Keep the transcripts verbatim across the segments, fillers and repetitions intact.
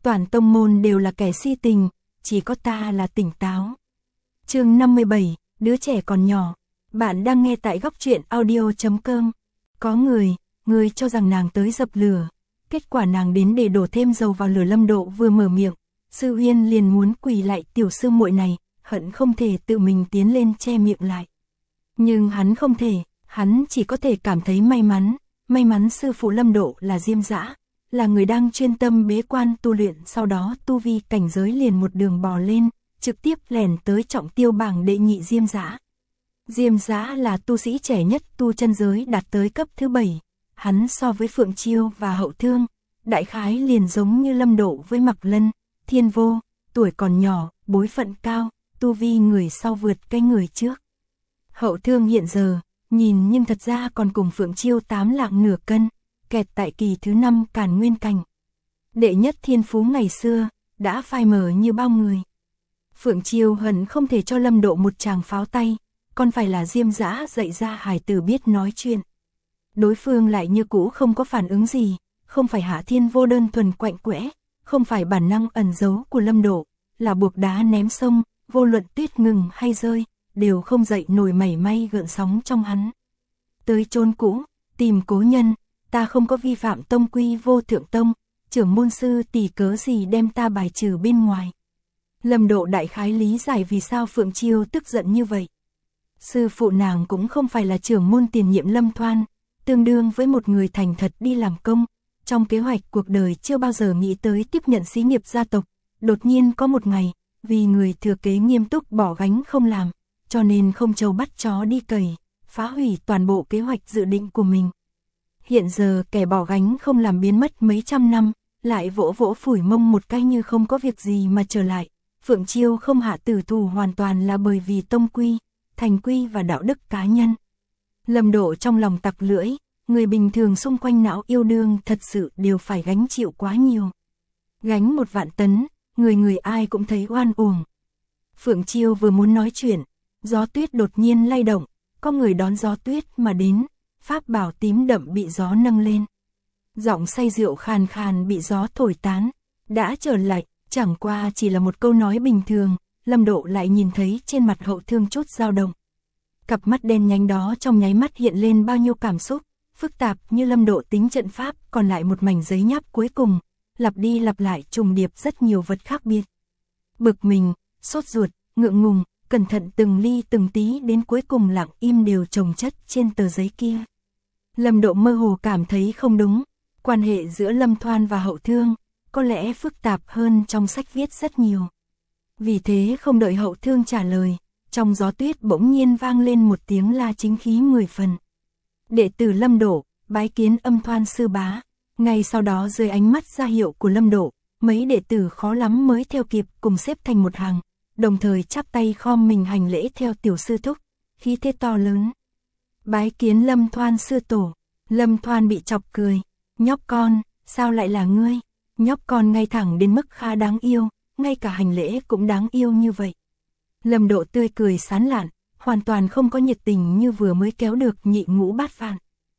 toàn tông môn đều là kẻ si tình, chỉ có ta là tỉnh táo. Chương năm mươi bảy, đứa trẻ còn nhỏ. Bạn đang nghe tại góc truyện audio chấm com. Có người, người cho rằng nàng tới dập lửa, kết quả nàng đến để đổ thêm dầu vào lửa. Lâm Độ vừa mở miệng, Sư Huyên liền muốn quỳ lại tiểu sư muội này, hận không thể tự mình tiến lên che miệng lại. Nhưng hắn không thể, hắn chỉ có thể cảm thấy may mắn, may mắn sư phụ Lâm Độ là Diêm Dã, là người đang chuyên tâm bế quan tu luyện, sau đó tu vi cảnh giới liền một đường bò lên, trực tiếp lẻn tới trọng tiêu bảng đệ nhị Diêm Dã. Diêm Dã là tu sĩ trẻ nhất tu chân giới, đạt tới cấp thứ bảy, hắn so với Phượng Chiêu và Hậu Thương, đại khái liền giống như Lâm Độ với Mạc Lân, Thiên Vô, tuổi còn nhỏ, bối phận cao, tu vi người sau vượt cái người trước. Hậu Thương hiện giờ, nhìn nhưng thật ra còn cùng Phượng Chiêu tám lạng nửa cân, kẹt tại kỳ thứ năm Càn Nguyên cảnh. Đệ nhất thiên phú ngày xưa, đã phai mờ như bao người. Phượng Chiêu hận không thể cho Lâm Độ một tràng pháo tay, còn phải là Diêm Dã dạy ra hài tử biết nói chuyện. Đối phương lại như cũ không có phản ứng gì, không phải Hạ Thiên Vô đơn thuần quạnh quẽ, không phải bản năng ẩn giấu của Lâm Độ, là buộc đá ném sông, vô luận tuyết ngừng hay rơi, đều không dậy nổi mảy may gợn sóng trong hắn. Tới chốn cũ, tìm cố nhân, ta không có vi phạm tông quy Vô Thượng Tông, trưởng môn sư tỷ cớ gì đem ta bài trừ bên ngoài. Lâm Độ đại khái lý giải vì sao Phượng Chiêu tức giận như vậy. Sư phụ nàng cũng không phải là trưởng môn tiền nhiệm Lâm Thoan, tương đương với một người thành thật đi làm công, trong kế hoạch cuộc đời chưa bao giờ nghĩ tới tiếp nhận xí nghiệp gia tộc, đột nhiên có một ngày, vì người thừa kế nghiêm túc bỏ gánh không làm, cho nên không trâu bắt chó đi cày, phá hủy toàn bộ kế hoạch dự định của mình. Hiện giờ kẻ bỏ gánh không làm biến mất mấy trăm năm, lại vỗ vỗ phủi mông một cái như không có việc gì mà trở lại. Phượng Chiêu không hạ tử thủ hoàn toàn là bởi vì tông quy, thành quy và đạo đức cá nhân. Lâm Độ trong lòng tặc lưỡi, người bình thường xung quanh não yêu đương thật sự đều phải gánh chịu quá nhiều. Gánh một vạn tấn, người người ai cũng thấy oan uổng. Phượng Chiêu vừa muốn nói chuyện, gió tuyết đột nhiên lay động, có người đón gió tuyết mà đến, pháp bảo tím đậm bị gió nâng lên. Giọng say rượu khàn khàn bị gió thổi tán, đã trở lại, chẳng qua chỉ là một câu nói bình thường, Lâm Độ lại nhìn thấy trên mặt Hậu Thương chút dao động. Cặp mắt đen nhánh đó trong nháy mắt hiện lên bao nhiêu cảm xúc, phức tạp như Lâm Độ tính trận pháp, còn lại một mảnh giấy nháp cuối cùng, lặp đi lặp lại trùng điệp rất nhiều vật khác biệt. Bực mình, sốt ruột, ngượng ngùng, cẩn thận từng ly từng tí đến cuối cùng lặng im đều chồng chất trên tờ giấy kia. Lâm Độ mơ hồ cảm thấy không đúng, quan hệ giữa Lâm Thoan và Hậu Thương có lẽ phức tạp hơn trong sách viết rất nhiều. Vì thế không đợi Hậu Thương trả lời, trong gió tuyết bỗng nhiên vang lên một tiếng la chính khí mười phần. Đệ tử Lâm Độ, bái kiến Âm Thoan sư bá. Ngay sau đó dưới ánh mắt ra hiệu của Lâm Độ, mấy đệ tử khó lắm mới theo kịp cùng xếp thành một hàng, đồng thời chắp tay khom mình hành lễ theo tiểu sư thúc, khí thế to lớn. Bái kiến Lâm Thoan sư tổ. Lâm Thoan bị chọc cười, nhóc con, sao lại là ngươi? Nhóc con ngay thẳng đến mức khá đáng yêu, ngay cả hành lễ cũng đáng yêu như vậy. Lâm Độ tươi cười sán lạn, hoàn toàn không có nhiệt tình như vừa mới kéo được nhị ngũ bát vạn.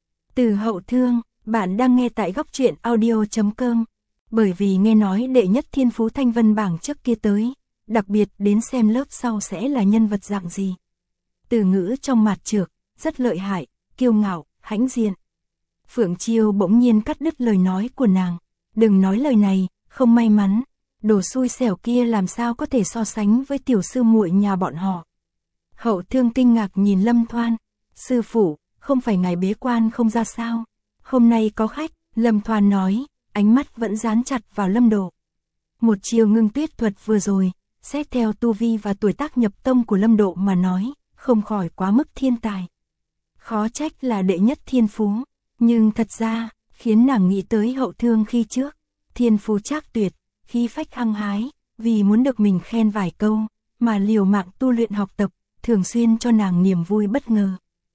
Từ Hậu Thương, bạn đang nghe tại góc truyện audio chấm com. Bởi vì nghe nói đệ nhất thiên phú thanh vân bảng trước kia tới, đặc biệt đến xem lớp sau sẽ là nhân vật dạng gì. Từ ngữ trong mạt trược, rất lợi hại, kiêu ngạo, hãnh diện. Phượng Chiêu bỗng nhiên cắt đứt lời nói của nàng. Đừng nói lời này, không may mắn, đồ xui xẻo kia làm sao có thể so sánh với tiểu sư muội nhà bọn họ. Hậu Thương kinh ngạc nhìn Lâm Thoan, sư phụ, không phải ngài bế quan không ra sao? Hôm nay có khách, Lâm Thoan nói, ánh mắt vẫn dán chặt vào Lâm Độ. Một chiều ngưng tuyết thuật vừa rồi, xét theo tu vi và tuổi tác nhập tông của Lâm Độ mà nói, không khỏi quá mức thiên tài. Khó trách là đệ nhất thiên phú, nhưng thật ra, khiến nàng nghĩ tới Hậu Thương khi trước, thiên phú trác tuyệt, khí phách hăng hái, vì muốn được mình khen vài câu, mà liều mạng tu luyện học tập, thường xuyên cho nàng niềm vui bất ngờ.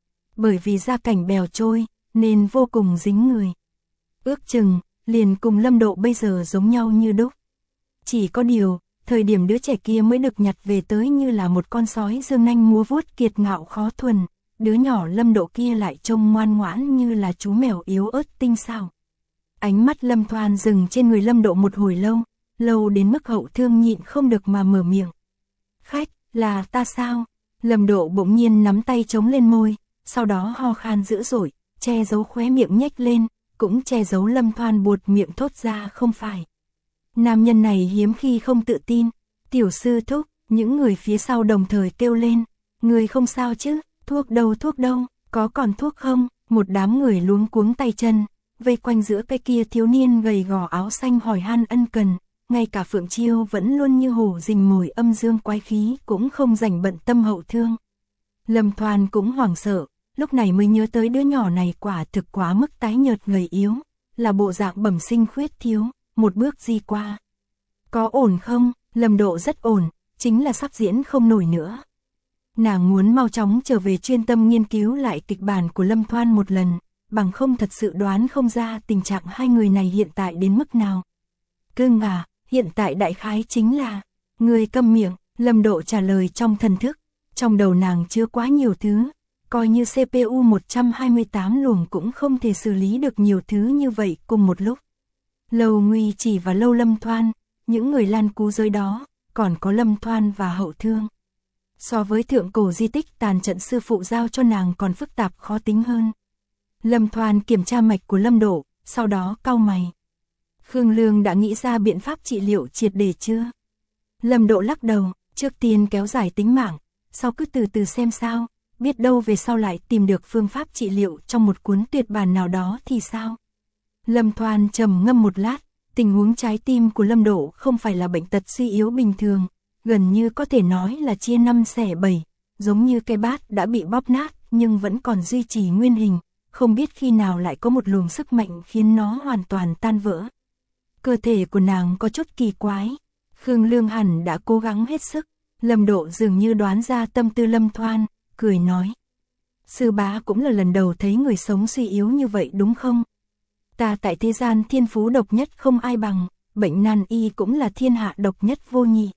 Bởi vì gia cảnh bèo trôi, nên vô cùng dính người. Ước chừng, liền cùng Lâm Độ bây giờ giống nhau như đúc. Chỉ có điều, thời điểm đứa trẻ kia mới được nhặt về tới như là một con sói dương nanh múa vuốt kiệt ngạo khó thuần, đứa nhỏ Lâm Độ kia lại trông ngoan ngoãn như là chú mèo yếu ớt tinh xảo. Ánh mắt Lâm Thoan dừng trên người Lâm Độ một hồi lâu, lâu đến mức Hậu Thương nhịn không được mà mở miệng. Khách, là ta sao? Lâm Độ bỗng nhiên nắm tay chống lên môi, sau đó ho khan dữ dội, che giấu khóe miệng nhếch lên, cũng che giấu Lâm Thoan buột miệng thốt ra không phải. Nam nhân này hiếm khi không tự tin. Tiểu sư thúc, những người phía sau đồng thời kêu lên. Người không sao chứ, thuốc đâu thuốc đâu, có còn thuốc không? Một đám người luống cuống tay chân, vây quanh giữa cái kia thiếu niên gầy gò áo xanh hỏi han ân cần. Ngay cả Phượng Chiêu vẫn luôn như hổ rình mồi âm dương quái khí cũng không rảnh bận tâm Hậu Thương. Lâm Thoan cũng hoảng sợ, lúc này mới nhớ tới đứa nhỏ này quả thực quá mức tái nhợt gầy yếu, là bộ dạng bẩm sinh khuyết thiếu, một bước di qua. Có ổn không? Lâm Độ rất ổn, chính là sắp diễn không nổi nữa. Nàng muốn mau chóng trở về chuyên tâm nghiên cứu lại kịch bản của Lâm Thoan một lần, bằng không thật sự đoán không ra tình trạng hai người này hiện tại đến mức nào. Cưng à, hiện tại đại khái chính là, người câm miệng, Lâm Độ trả lời trong thần thức, trong đầu nàng chứa quá nhiều thứ, coi như xê pê u một trăm hai mươi tám luồng cũng không thể xử lý được nhiều thứ như vậy cùng một lúc. Lâu Nguy Chỉ và Lâu Lâm Thoan, những người lan cú giới đó, còn có Lâm Thoan và Hậu Thương. So với thượng cổ di tích tàn trận sư phụ giao cho nàng còn phức tạp khó tính hơn. Lâm Thoan kiểm tra mạch của Lâm Độ, sau đó cau mày. Khương Lương đã nghĩ ra biện pháp trị liệu triệt để chưa? Lâm Độ lắc đầu, trước tiên kéo dài tính mạng, sau cứ từ từ xem sao, biết đâu về sau lại tìm được phương pháp trị liệu trong một cuốn tuyệt bản nào đó thì sao? Lâm Thoan trầm ngâm một lát, tình huống trái tim của Lâm Độ không phải là bệnh tật suy yếu bình thường, gần như có thể nói là chia năm xẻ bảy, giống như cái bát đã bị bóp nát nhưng vẫn còn duy trì nguyên hình, không biết khi nào lại có một luồng sức mạnh khiến nó hoàn toàn tan vỡ. Cơ thể của nàng có chút kỳ quái, Khương Lương hẳn đã cố gắng hết sức, Lâm Độ dường như đoán ra tâm tư Lâm Thoan, cười nói. Sư bá cũng là lần đầu thấy người sống suy yếu như vậy đúng không? Ta tại thế gian thiên phú độc nhất không ai bằng, bệnh nan y cũng là thiên hạ độc nhất vô nhị.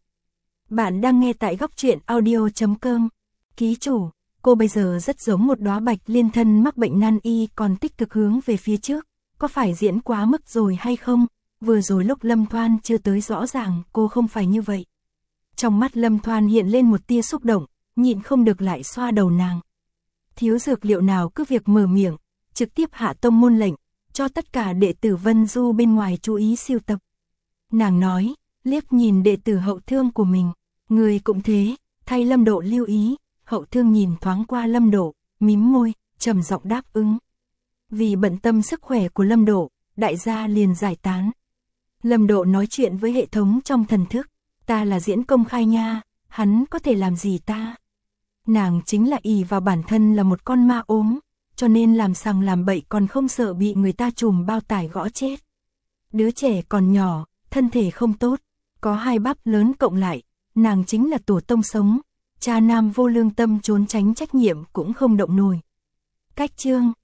Bạn đang nghe tại góc truyện audio chấm com. Ký chủ, cô bây giờ rất giống một đóa bạch liên thân mắc bệnh nan y còn tích cực hướng về phía trước, có phải diễn quá mức rồi hay không? Vừa rồi lúc Lâm Thoan chưa tới rõ ràng cô không phải như vậy. Trong mắt Lâm Thoan hiện lên một tia xúc động, nhịn không được lại xoa đầu nàng. Thiếu dược liệu nào cứ việc mở miệng, trực tiếp hạ tông môn lệnh, cho tất cả đệ tử Vân Du bên ngoài chú ý siêu tập. Nàng nói, liếc nhìn đệ tử Hậu Thương của mình, người cũng thế, thay Lâm Độ lưu ý. Hậu Thương nhìn thoáng qua Lâm Độ, mím môi, trầm giọng đáp ứng. Vì bận tâm sức khỏe của Lâm Độ, đại gia liền giải tán. Lâm Độ nói chuyện với hệ thống trong thần thức, ta là diễn công khai nha, hắn có thể làm gì ta? Nàng chính là ỷ vào bản thân là một con ma ốm, cho nên làm sằng làm bậy còn không sợ bị người ta trùm bao tải gõ chết. Đứa trẻ còn nhỏ, thân thể không tốt, có hai bắp lớn cộng lại, nàng chính là tổ tông sống, cha nam vô lương tâm trốn tránh trách nhiệm cũng không động nổi. Cách chương